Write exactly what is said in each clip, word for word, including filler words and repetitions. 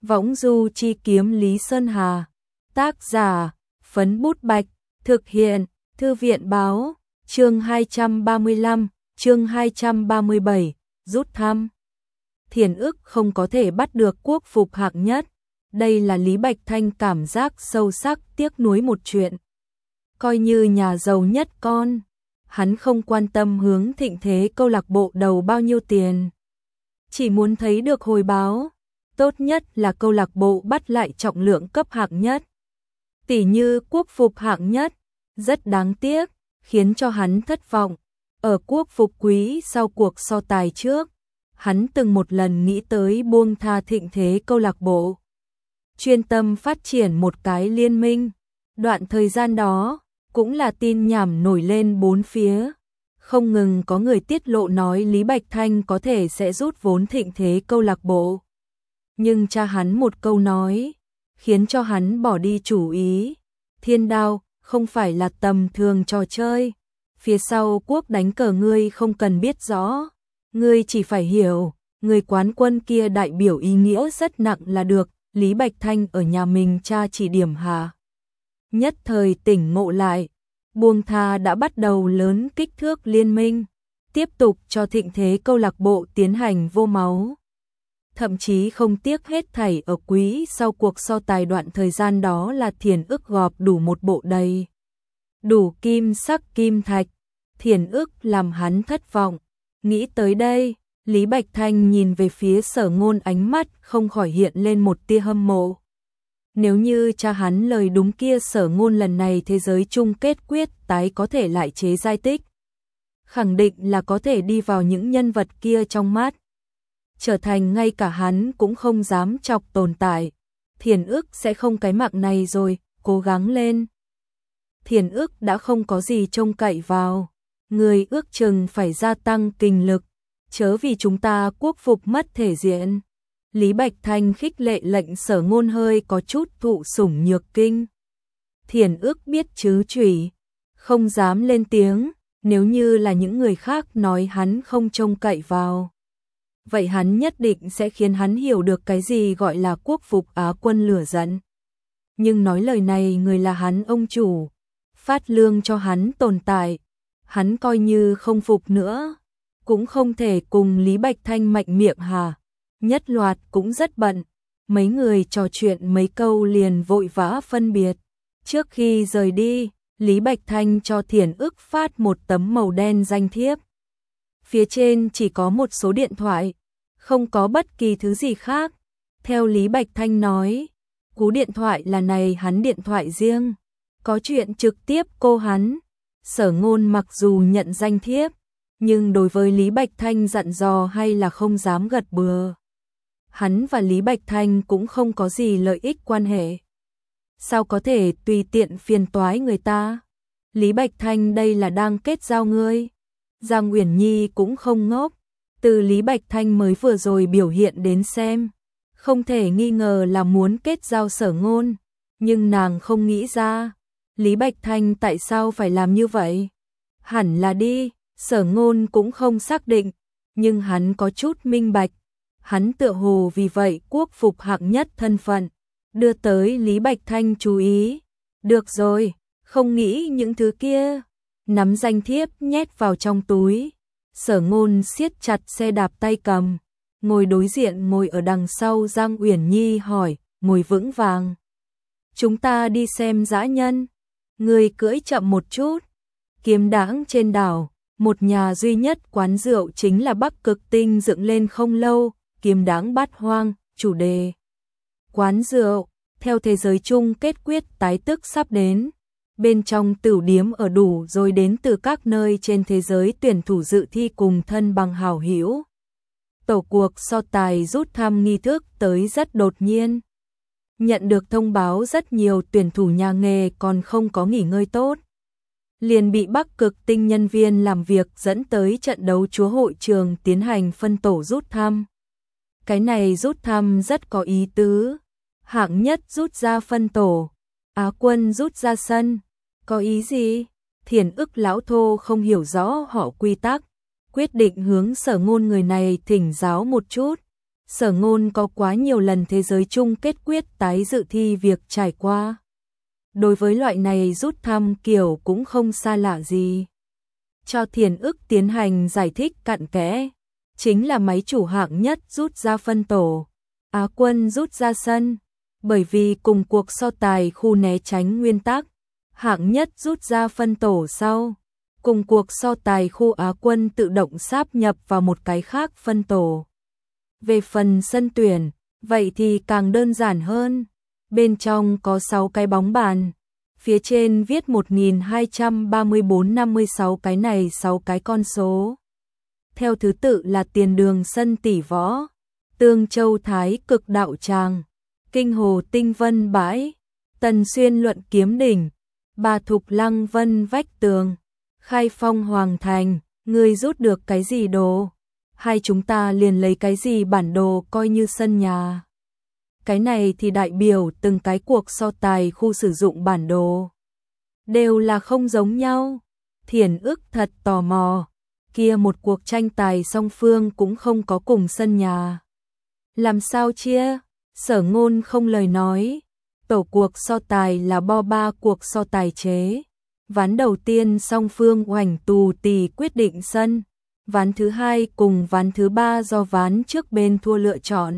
Võng du chi kiếm Lý Sơn Hà. Tác giả, Phấn Bút Bạch. Thực hiện, Thư viện Báo. Chương hai trăm ba mươi lăm, chương hai trăm ba mươi bảy, rút thăm. Thiền ức không có thể bắt được quốc phục hạng nhất. Đây là Lý Bạch Thanh cảm giác sâu sắc tiếc nuối một chuyện. Coi như nhà giàu nhất con, hắn không quan tâm hướng thịnh thế câu lạc bộ đầu bao nhiêu tiền. Chỉ muốn thấy được hồi báo, tốt nhất là câu lạc bộ bắt lại trọng lượng cấp hạng nhất. Tỷ như quốc phục hạng nhất, rất đáng tiếc, khiến cho hắn thất vọng. Ở quốc phục quý sau cuộc so tài trước, hắn từng một lần nghĩ tới buông tha thịnh thế câu lạc bộ, chuyên tâm phát triển một cái liên minh. Đoạn thời gian đó, cũng là tin nhảm nổi lên bốn phía. Không ngừng có người tiết lộ nói Lý Bạch Thanh có thể sẽ rút vốn thịnh thế câu lạc bộ. Nhưng cha hắn một câu nói, khiến cho hắn bỏ đi chủ ý. Thiên Đao không phải là tầm thường trò chơi. Phía sau quốc đánh cờ ngươi không cần biết rõ. Ngươi chỉ phải hiểu, người quán quân kia đại biểu ý nghĩa rất nặng là được. Lý Bạch Thanh ở nhà mình cha chỉ điểm hạ. Nhất thời tỉnh ngộ lại, buông tha đã bắt đầu lớn kích thước liên minh, tiếp tục cho thịnh thế câu lạc bộ tiến hành vô máu. Thậm chí không tiếc hết thảy ở quý sau cuộc so tài đoạn thời gian đó là Thiền ức gọp đủ một bộ đầy. Đủ kim sắc kim thạch, Thiền ức làm hắn thất vọng. Nghĩ tới đây, Lý Bạch Thanh nhìn về phía Sở Ngôn, ánh mắt không khỏi hiện lên một tia hâm mộ. Nếu như cha hắn lời đúng kia, Sở Ngôn lần này thế giới chung kết quyết tái có thể lại chế giai tích. Khẳng định là có thể đi vào những nhân vật kia trong mắt. Trở thành ngay cả hắn cũng không dám chọc tồn tại. Thiền ức sẽ không cái mạng này rồi, cố gắng lên. Thiền ức đã không có gì trông cậy vào. Người ước chừng phải gia tăng kinh lực, chớ vì chúng ta quốc phục mất thể diện. Lý Bạch Thanh khích lệ lệnh Sở Ngôn hơi có chút thụ sủng nhược kinh. Thiền ức biết chứ chủy, không dám lên tiếng. Nếu như là những người khác nói hắn không trông cậy vào, vậy hắn nhất định sẽ khiến hắn hiểu được cái gì gọi là quốc phục Á quân lửa giận. Nhưng nói lời này người là hắn ông chủ, phát lương cho hắn tồn tại. Hắn coi như không phục nữa, cũng không thể cùng Lý Bạch Thanh mạnh miệng hà. Nhất Loạt cũng rất bận, mấy người trò chuyện mấy câu liền vội vã phân biệt. Trước khi rời đi, Lý Bạch Thanh cho Thiền ức phát một tấm màu đen danh thiếp. Phía trên chỉ có một số điện thoại, không có bất kỳ thứ gì khác. Theo Lý Bạch Thanh nói, cú điện thoại là này hắn điện thoại riêng, có chuyện trực tiếp cô hắn. Sở Ngôn mặc dù nhận danh thiếp, nhưng đối với Lý Bạch Thanh dặn dò hay là không dám gật bừa. Hắn và Lý Bạch Thanh cũng không có gì lợi ích quan hệ, sao có thể tùy tiện phiền toái người ta. Lý Bạch Thanh đây là đang kết giao ngươi. Giang Uyển Nhi cũng không ngốc, từ Lý Bạch Thanh mới vừa rồi biểu hiện đến xem, không thể nghi ngờ là muốn kết giao Sở Ngôn. Nhưng nàng không nghĩ ra, Lý Bạch Thanh tại sao phải làm như vậy. Hẳn là đi, Sở Ngôn cũng không xác định, nhưng hắn có chút minh bạch. Hắn tựa hồ vì vậy quốc phục hạng nhất thân phận, đưa tới Lý Bạch Thanh chú ý. Được rồi, không nghĩ những thứ kia. Nắm danh thiếp nhét vào trong túi. Sở Ngôn siết chặt xe đạp tay cầm, ngồi đối diện ngồi ở đằng sau Giang Uyển Nhi hỏi, ngồi vững vàng. Chúng ta đi xem dã nhân. Người cưỡi chậm một chút. Kiếm Đãng trên đảo, một nhà duy nhất quán rượu chính là Bắc Cực Tinh dựng lên không lâu. Kiếm Đãng bát hoang, chủ đề quán rượu. Theo thế giới chung kết quyết tái tức sắp đến, bên trong tửu điếm ở đủ rồi đến từ các nơi trên thế giới tuyển thủ dự thi cùng thân bằng hảo hữu. Tổ cuộc so tài rút thăm nghi thức tới rất đột nhiên. Nhận được thông báo rất nhiều tuyển thủ nhà nghề còn không có nghỉ ngơi tốt, liền bị Bắc Cực Tinh nhân viên làm việc dẫn tới trận đấu chúa hội trường tiến hành phân tổ rút thăm. Cái này rút thăm rất có ý tứ. Hạng nhất rút ra phân tổ, Á quân rút ra sân. Có ý gì? Thiền ức lão thô không hiểu rõ họ quy tắc, quyết định hướng Sở Ngôn người này thỉnh giáo một chút. Sở Ngôn có quá nhiều lần thế giới chung kết quyết tái dự thi việc trải qua. Đối với loại này rút thăm kiểu cũng không xa lạ gì. Cho Thiền Ức tiến hành giải thích cặn kẽ, chính là máy chủ hạng nhất rút ra phân tổ, Á quân rút ra sân, bởi vì cùng cuộc so tài khu né tránh nguyên tắc, hạng nhất rút ra phân tổ sau, cùng cuộc so tài khu Á quân tự động sáp nhập vào một cái khác phân tổ. Về phần sân tuyển, vậy thì càng đơn giản hơn, bên trong có sáu cái bóng bàn. Phía trên viết một nghìn hai trăm ba mươi bốn năm mươi sáu cái này sáu cái con số. Theo thứ tự là Tiền Đường sân Tỷ Võ, Tương Châu Thái Cực Đạo Tràng, Kinh Hồ Tinh Vân Bãi, Tần Xuyên Luận Kiếm Đỉnh, Bà Thục Lăng Vân Vách Tường, Khai Phong Hoàng Thành. Ngươi rút được cái gì đồ? Hai chúng ta liền lấy cái gì bản đồ coi như sân nhà. Cái này thì đại biểu từng cái cuộc so tài khu sử dụng bản đồ. Đều là không giống nhau. Thiền Ức thật tò mò. Kia một cuộc tranh tài song phương cũng không có cùng sân nhà. Làm sao chia? Sở Ngôn không lời nói. Tổ cuộc so tài là bo ba cuộc so tài chế. Ván đầu tiên song phương oảnh tù tì quyết định sân. Ván thứ hai cùng ván thứ ba do ván trước bên thua lựa chọn.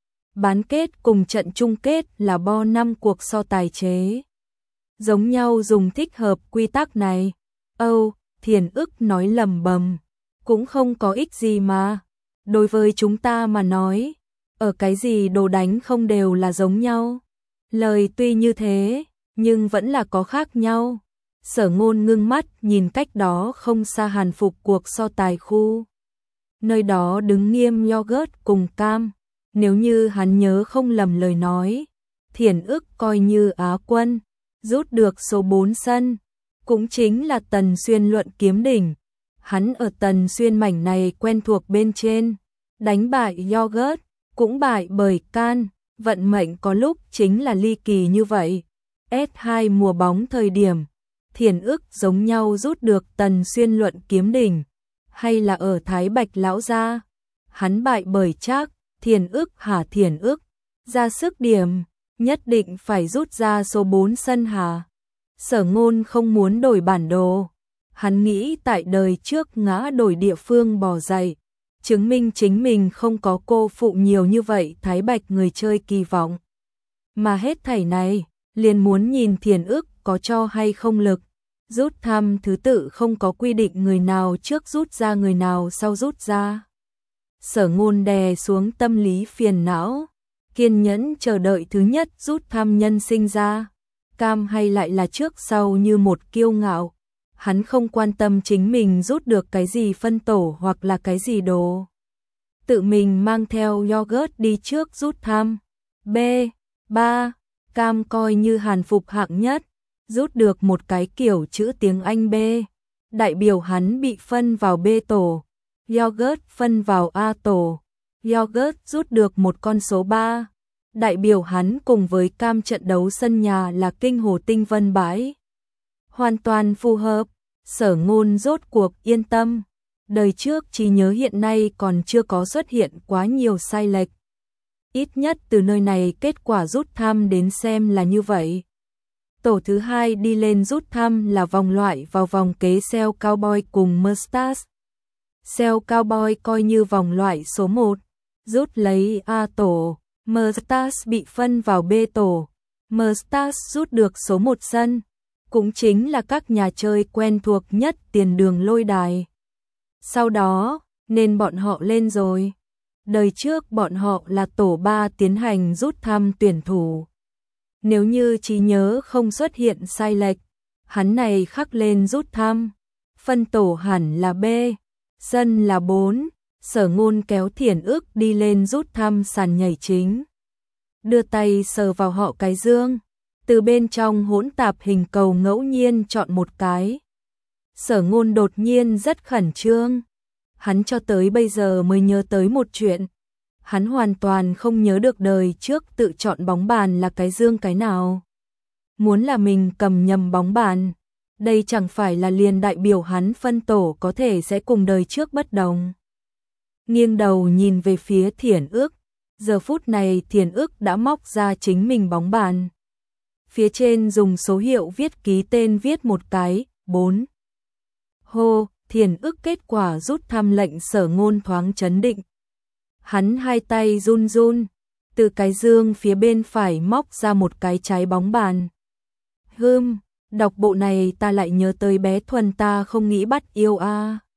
Bán kết cùng trận chung kết là bo năm cuộc so tài chế. Giống nhau dùng thích hợp quy tắc này. Âu, Thiền Ức nói lầm bầm. Cũng không có ích gì mà. Đối với chúng ta mà nói, ở cái gì đồ đánh không đều là giống nhau. Lời tuy như thế, nhưng vẫn là có khác nhau. Sở Ngôn ngưng mắt nhìn cách đó không xa Hàn Phục cuộc so tài khu. Nơi đó đứng nghiêm yogurt cùng cam. Nếu như hắn nhớ không lầm lời nói, Thiền Ức coi như Á quân, rút được số bốn sân, cũng chính là Tần Xuyên Luận Kiếm Đỉnh. Hắn ở Tần Xuyên mảnh này quen thuộc bên trên, đánh bại yogurt, cũng bại bởi can, vận mệnh có lúc chính là ly kỳ như vậy. ét hai mùa bóng thời điểm, Thiền Ức giống nhau rút được Tần Xuyên Luận Kiếm Đỉnh, hay là ở Thái Bạch Lão Gia, hắn bại bởi Trác. Thiền Ức hả Thiền Ức, ra sức điểm, nhất định phải rút ra số bốn sân hả? Sở Ngôn không muốn đổi bản đồ, hắn nghĩ tại đời trước ngã đổi địa phương bò dậy, chứng minh chính mình không có cô phụ nhiều như vậy Thái Bạch người chơi kỳ vọng. Mà hết thảy này, liền muốn nhìn Thiền Ức có cho hay không lực, rút thăm thứ tự không có quy định người nào trước rút ra người nào sau rút ra. Sở Ngôn đè xuống tâm lý phiền não, kiên nhẫn chờ đợi thứ nhất rút thăm nhân sinh ra, cam hay lại là trước sau như một kiêu ngạo. Hắn không quan tâm chính mình rút được cái gì phân tổ hoặc là cái gì đồ. Tự mình mang theo yogurt đi trước rút thăm. B. ba. Cam coi như Hàn Phục hạng nhất, rút được một cái kiểu chữ tiếng Anh B. Đại biểu hắn bị phân vào B tổ. Yogurt phân vào A tổ, yogurt rút được một con số ba, đại biểu hắn cùng với cam trận đấu sân nhà là Kinh Hồ Tinh Vân Bãi. Hoàn toàn phù hợp, Sở Ngôn rốt cuộc yên tâm, đời trước trí nhớ hiện nay còn chưa có xuất hiện quá nhiều sai lệch. Ít nhất từ nơi này kết quả rút thăm đến xem là như vậy. Tổ thứ hai đi lên rút thăm là vòng loại vào vòng kế Cell Cowboy cùng Mustache. Cell Cowboy coi như vòng loại số một, rút lấy A tổ, Mustache bị phân vào B tổ, Mustache rút được số một sân, cũng chính là các nhà chơi quen thuộc nhất Tiền Đường Lôi Đài. Sau đó, nên bọn họ lên rồi. Đời trước bọn họ là tổ ba tiến hành rút thăm tuyển thủ. Nếu như trí nhớ không xuất hiện sai lệch, hắn này khắc lên rút thăm, phân tổ hẳn là B. Sân là bốn, Sở Ngôn kéo Thiền Ức đi lên rút thăm sàn nhảy chính. Đưa tay sờ vào họ cái dương, từ bên trong hỗn tạp hình cầu ngẫu nhiên chọn một cái. Sở Ngôn đột nhiên rất khẩn trương. Hắn cho tới bây giờ mới nhớ tới một chuyện. Hắn hoàn toàn không nhớ được đời trước tự chọn bóng bàn là cái dương cái nào. Muốn là mình cầm nhầm bóng bàn. Đây chẳng phải là liền đại biểu hắn phân tổ có thể sẽ cùng đời trước bất đồng. Nghiêng đầu nhìn về phía Thiền Ức, Giờ phút này Thiền ức đã móc ra chính mình bóng bàn. Phía trên dùng số hiệu viết ký tên viết một cái, bốn. Hô, Thiền ức kết quả rút thăm lệnh Sở Ngôn thoáng chấn định. Hắn hai tay run run, từ cái dương phía bên phải móc ra một cái trái bóng bàn. Hừm, đọc bộ này ta lại nhớ tới bé Thuần ta không nghĩ bắt yêu a. À.